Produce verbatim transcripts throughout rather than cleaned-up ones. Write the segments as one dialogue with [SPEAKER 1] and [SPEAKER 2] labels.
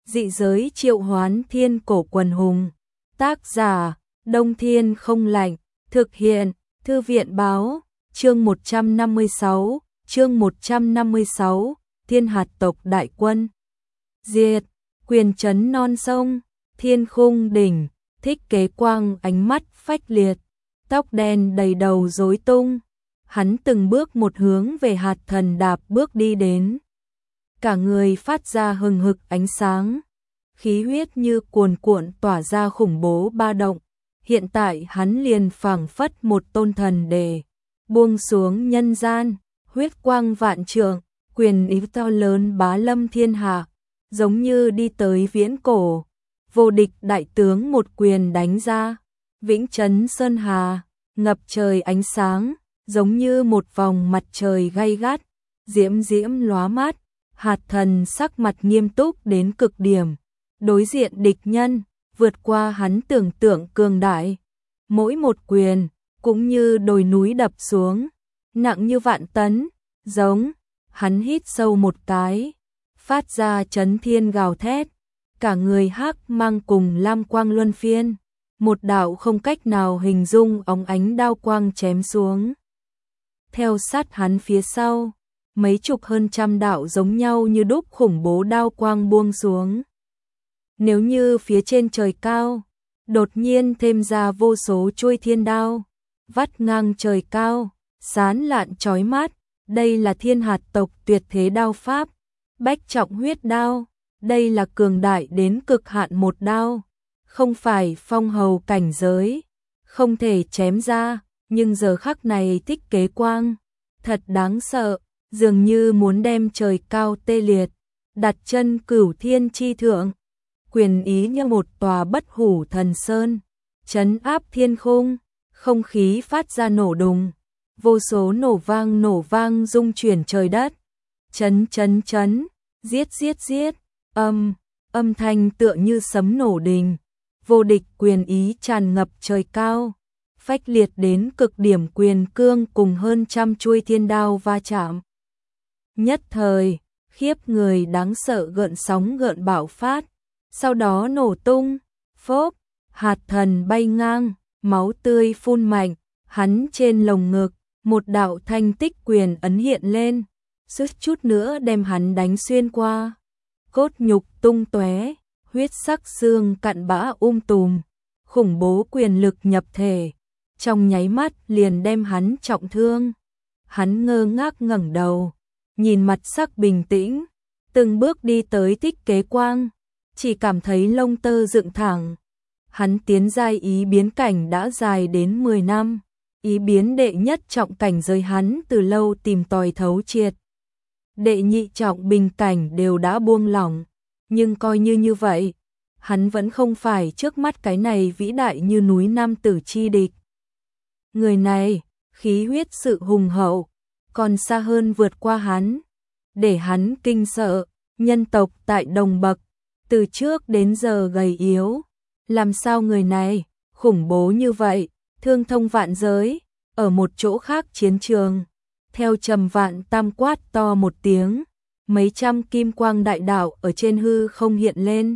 [SPEAKER 1] Dị giới triệu hoán thiên cổ quần hùng. Tác giả, Đông Thiên không lạnh. Thực hiện, Thư viện báo. Chương một trăm năm mươi sáu, chương một trăm năm mươi sáu, Thiên hạt tộc đại quân. Diệt, quyền trấn non sông, thiên khung đỉnh, Thích Kế Quang ánh mắt phách liệt, tóc đen đầy đầu rối tung. Hắn từng bước một hướng về hạt thần đạp bước đi đến. Cả người phát ra hừng hực ánh sáng, khí huyết như cuồn cuộn tỏa ra khủng bố ba động. Hiện tại hắn liền phảng phất một tôn thần đề, buông xuống nhân gian, huyết quang vạn trượng, quyền ý to lớn bá lâm thiên hạ, giống như đi tới viễn cổ. Vô địch đại tướng một quyền đánh ra, vĩnh trấn sơn hà, ngập trời ánh sáng, giống như một vòng mặt trời gay gắt, diễm diễm lóa mắt. Hạt thần sắc mặt nghiêm túc đến cực điểm, đối diện địch nhân, vượt qua hắn tưởng tượng cường đại. Mỗi một quyền, cũng như đồi núi đập xuống, nặng như vạn tấn, giống. Hắn hít sâu một cái, phát ra chấn thiên gào thét, cả người hắc mang cùng lam quang luân phiên, một đạo không cách nào hình dung óng ánh đao quang chém xuống. Theo sát hắn phía sau, mấy chục hơn trăm đạo giống nhau như đúc khủng bố đao quang buông xuống. Nếu như phía trên trời cao, đột nhiên thêm ra vô số chuôi thiên đao, vắt ngang trời cao, sán lạn chói mắt, đây là thiên hạt tộc tuyệt thế đao pháp, bách trọng huyết đao, đây là cường đại đến cực hạn một đao, không phải phong hầu cảnh giới, không thể chém ra, nhưng giờ khắc này Thích Kế Quang, thật đáng sợ, dường như muốn đem trời cao tê liệt, đặt chân cửu thiên chi thượng. Quyền ý như một tòa bất hủ thần sơn, trấn áp thiên khung, không khí phát ra nổ đùng, vô số nổ vang nổ vang rung chuyển trời đất, chấn chấn chấn, giết giết giết, âm, âm thanh tựa như sấm nổ đình, vô địch quyền ý tràn ngập trời cao, phách liệt đến cực điểm quyền cương cùng hơn trăm chuôi thiên đao va chạm. Nhất thời, khiếp người đáng sợ gợn sóng gợn bạo phát. Sau đó nổ tung, phốp, hạt thần bay ngang, máu tươi phun mạnh, hắn trên lồng ngực, một đạo thanh tích quyền ấn hiện lên, suýt chút nữa đem hắn đánh xuyên qua. Cốt nhục tung tóe, huyết sắc xương cặn bã um tùm, khủng bố quyền lực nhập thể, trong nháy mắt liền đem hắn trọng thương. Hắn ngơ ngác ngẩng đầu, nhìn mặt sắc bình tĩnh, từng bước đi tới Thích Kế Quang. Chỉ cảm thấy lông tơ dựng thẳng. Hắn tiến giai ý biến cảnh đã dài đến mười năm, ý biến đệ nhất trọng cảnh giới hắn từ lâu tìm tòi thấu triệt. Đệ nhị trọng bình cảnh đều đã buông lỏng, nhưng coi như như vậy, hắn vẫn không phải trước mắt cái này vĩ đại như núi nam tử chi địch. Người này, khí huyết sự hùng hậu, còn xa hơn vượt qua hắn, để hắn kinh sợ. Nhân tộc tại đồng bậc, từ trước đến giờ gầy yếu, làm sao người này khủng bố như vậy, thương thông vạn giới. Ở một chỗ khác chiến trường, theo Trầm Vạn Tam quát to một tiếng, mấy trăm kim quang đại đạo ở trên hư không hiện lên,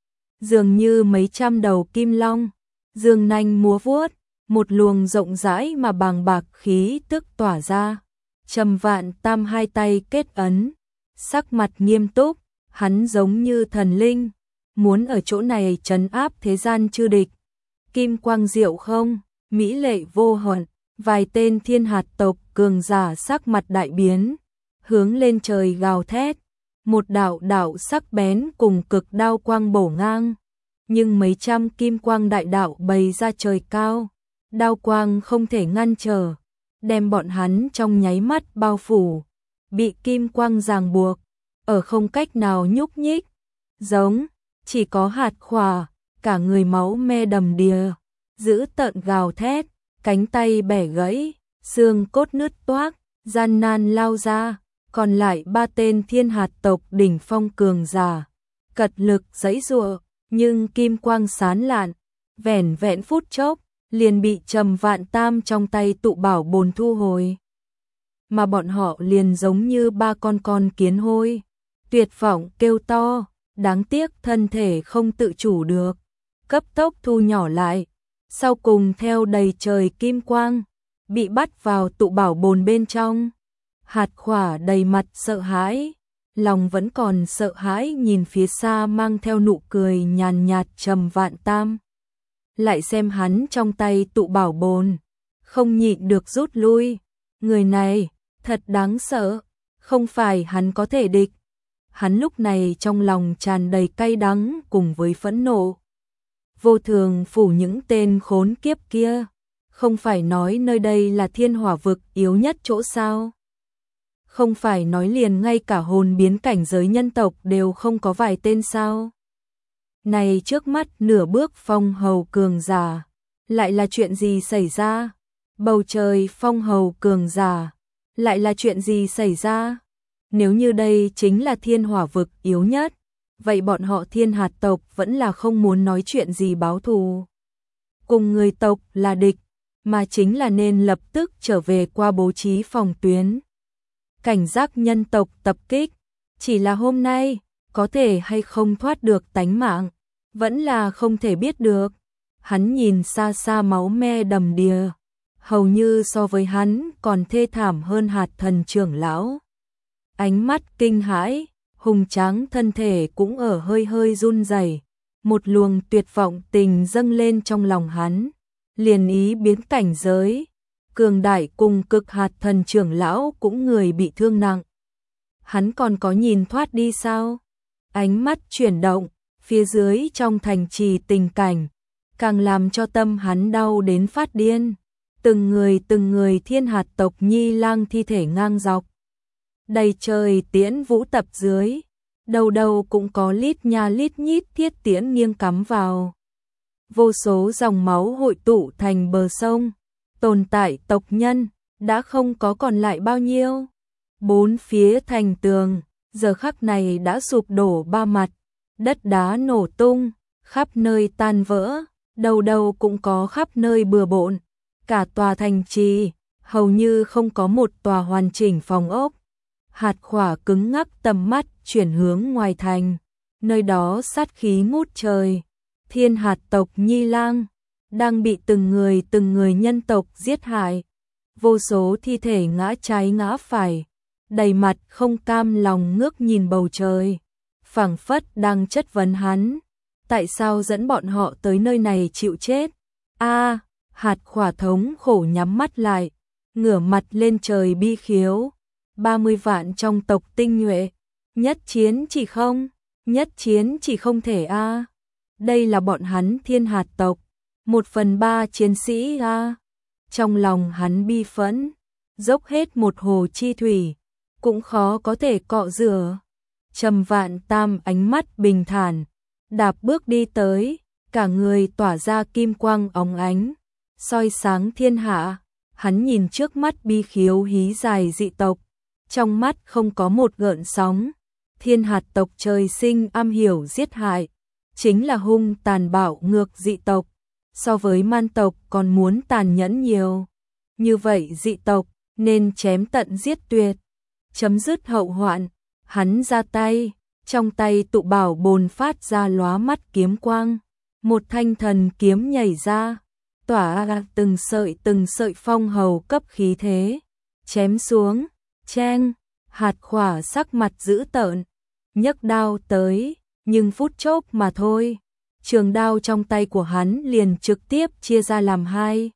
[SPEAKER 1] dường như mấy trăm đầu kim long, dương nanh múa vuốt, một luồng rộng rãi mà bàng bạc khí tức tỏa ra. Trầm Vạn Tam hai tay kết ấn, sắc mặt nghiêm túc, hắn giống như thần linh, muốn ở chỗ này trấn áp thế gian chư địch. Kim quang diệu không, mỹ lệ vô hận, vài tên thiên hạt tộc cường giả sắc mặt đại biến, hướng lên trời gào thét, một đạo đạo sắc bén cùng cực đao quang bổ ngang, nhưng mấy trăm kim quang đại đạo bày ra trời cao, đao quang không thể ngăn trở, đem bọn hắn trong nháy mắt bao phủ, bị kim quang ràng buộc, ở không cách nào nhúc nhích, giống, chỉ có hạt khỏa, cả người máu me đầm đìa, giữ tợn gào thét, cánh tay bẻ gãy, xương cốt nứt toác, gian nan lao ra, còn lại ba tên thiên hạt tộc đỉnh phong cường giả, cật lực giãy giụa, nhưng kim quang sán lạn, vẻn vẹn phút chốc, liền bị Trầm Vạn Tam trong tay tụ bảo bồn thu hồi. Mà bọn họ liền giống như ba con con kiến hôi, tuyệt vọng kêu to, đáng tiếc thân thể không tự chủ được, cấp tốc thu nhỏ lại, sau cùng theo đầy trời kim quang, bị bắt vào tụ bảo bồn bên trong. Hạt Khỏa đầy mặt sợ hãi, lòng vẫn còn sợ hãi nhìn phía xa mang theo nụ cười nhàn nhạt Trầm Vạn Tam. Lại xem hắn trong tay tụ bảo bồn, không nhịn được rút lui. Người này, thật đáng sợ, không phải hắn có thể địch. Hắn lúc này trong lòng tràn đầy cay đắng cùng với phẫn nộ. Vô Thường phủ những tên khốn kiếp kia, không phải nói nơi đây là thiên hỏa vực yếu nhất chỗ sao? Không phải nói liền ngay cả hồn biến cảnh giới nhân tộc đều không có vài tên sao? Này trước mắt nửa bước phong hầu cường giả, lại là chuyện gì xảy ra? Bầu trời phong hầu cường giả, lại là chuyện gì xảy ra? Nếu như đây chính là thiên hỏa vực yếu nhất, vậy bọn họ Thiên Hạt tộc vẫn là không muốn nói chuyện gì báo thù. Cùng người tộc là địch, mà chính là nên lập tức trở về qua bố trí phòng tuyến. Cảnh giác nhân tộc tập kích, chỉ là hôm nay, có thể hay không thoát được tánh mạng, vẫn là không thể biết được. Hắn nhìn xa xa máu me đầm đìa, hầu như so với hắn còn thê thảm hơn Hạt Thần trưởng lão. Ánh mắt kinh hãi, hùng tráng thân thể cũng ở hơi hơi run rẩy, một luồng tuyệt vọng tình dâng lên trong lòng hắn, liền ý biến cảnh giới, cường đại cùng cực Hạt Thần trưởng lão cũng người bị thương nặng. Hắn còn có nhìn thoát đi sao? Ánh mắt chuyển động, phía dưới trong thành trì tình cảnh, càng làm cho tâm hắn đau đến phát điên. Từng người từng người Thiên Hạt tộc nhi lang thi thể ngang dọc, đầy trời tiễn vũ tập dưới, đầu đầu cũng có lít nha lít nhít thiết tiễn nghiêng cắm vào. Vô số dòng máu hội tụ thành bờ sông, tồn tại tộc nhân, đã không có còn lại bao nhiêu. Bốn phía thành tường, giờ khắc này đã sụp đổ ba mặt, đất đá nổ tung, khắp nơi tan vỡ, đầu đầu cũng có khắp nơi bừa bộn. Cả tòa thành trì, hầu như không có một tòa hoàn chỉnh phòng ốc. Hạt Khỏa cứng ngắc tầm mắt chuyển hướng ngoài thành, nơi đó sát khí ngút trời. Thiên Hạt tộc nhi lang, đang bị từng người từng người nhân tộc giết hại. Vô số thi thể ngã trái ngã phải, đầy mặt không cam lòng ngước nhìn bầu trời, phảng phất đang chất vấn hắn. Tại sao dẫn bọn họ tới nơi này chịu chết? A Hạt Khỏa thống khổ nhắm mắt lại, ngửa mặt lên trời bi khiếu. ba mươi vạn trong tộc tinh nhuệ, nhất chiến chỉ không, nhất chiến chỉ không thể a. Đây là bọn hắn Thiên Hạt tộc, một phần ba chiến sĩ a. Trong lòng hắn bi phẫn, dốc hết một hồ chi thủy, cũng khó có thể cọ rửa. Trầm Vạn Tam ánh mắt bình thản, đạp bước đi tới, cả người tỏa ra kim quang óng ánh, soi sáng thiên hạ. Hắn nhìn trước mắt bi khiếu hí dài dị tộc, trong mắt không có một gợn sóng. Thiên Hạt tộc trời sinh am hiểu giết hại, chính là hung tàn bạo ngược dị tộc, so với man tộc còn muốn tàn nhẫn nhiều. Như vậy dị tộc nên chém tận giết tuyệt, chấm dứt hậu hoạn. Hắn ra tay, trong tay tụ bảo bồn phát ra lóa mắt kiếm quang, một thanh thần kiếm nhảy ra, tỏa ra từng sợi từng sợi phong hầu cấp khí thế, chém xuống. Cheng, Hạt Khỏa sắc mặt dữ tợn, nhấc đao tới, nhưng phút chốc mà thôi, trường đao trong tay của hắn liền trực tiếp chia ra làm hai.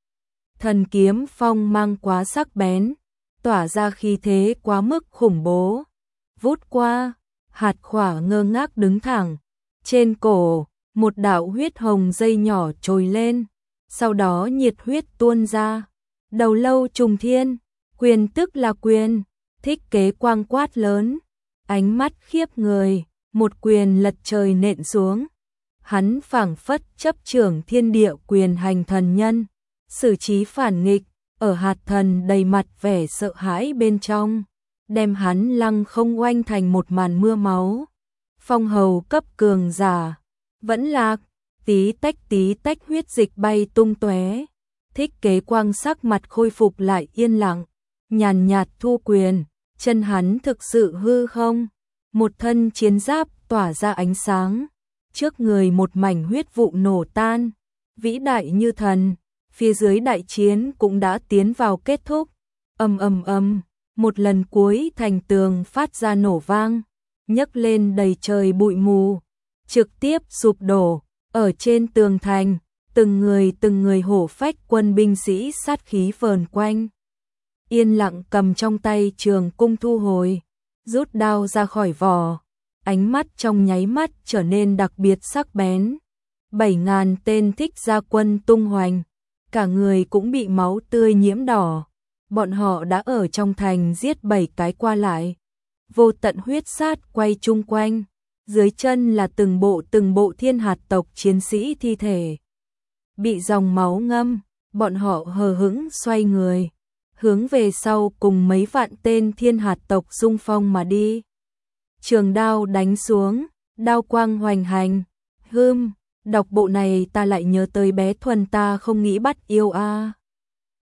[SPEAKER 1] Thần kiếm phong mang quá sắc bén, tỏa ra khí thế quá mức khủng bố. Vút qua, Hạt Khỏa ngơ ngác đứng thẳng, trên cổ, một đạo huyết hồng dây nhỏ trồi lên, sau đó nhiệt huyết tuôn ra. Đầu lâu trùng thiên, quyền tức là quyền, thích kế quang quát lớn, ánh mắt khiếp người, một quyền lật trời nện xuống. Hắn phảng phất chấp trưởng thiên địa quyền hành thần nhân, xử trí phản nghịch, ở Hạt Thần đầy mặt vẻ sợ hãi bên trong, đem hắn lăng không oanh thành một màn mưa máu. Phong hầu cấp cường giả, vẫn lạc, tí tách tí tách huyết dịch bay tung tóe. Thích kế quang sắc mặt khôi phục lại yên lặng, nhàn nhạt thu quyền, chân hắn thực sự hư không, một thân chiến giáp tỏa ra ánh sáng, trước người một mảnh huyết vụ nổ tan, vĩ đại như thần, phía dưới đại chiến cũng đã tiến vào kết thúc. Ầm ầm ầm, một lần cuối thành tường phát ra nổ vang, nhấc lên đầy trời bụi mù, trực tiếp sụp đổ, ở trên tường thành, từng người từng người hổ phách quân binh sĩ sát khí vờn quanh. Yên lặng cầm trong tay trường cung thu hồi, rút đao ra khỏi vỏ, ánh mắt trong nháy mắt trở nên đặc biệt sắc bén. Bảy ngàn tên thích gia quân tung hoành, cả người cũng bị máu tươi nhiễm đỏ. Bọn họ đã ở trong thành giết bảy cái qua lại. Vô tận huyết sát quay chung quanh, dưới chân là từng bộ từng bộ thiên hạt tộc chiến sĩ thi thể. Bị dòng máu ngâm, bọn họ hờ hững xoay người, hướng về sau cùng mấy vạn tên thiên hạt tộc xung phong mà đi. Trường đao đánh xuống, đao quang hoành hành. Hưm, đọc bộ này ta lại nhớ tới bé Thuần ta không nghĩ bắt yêu a. À.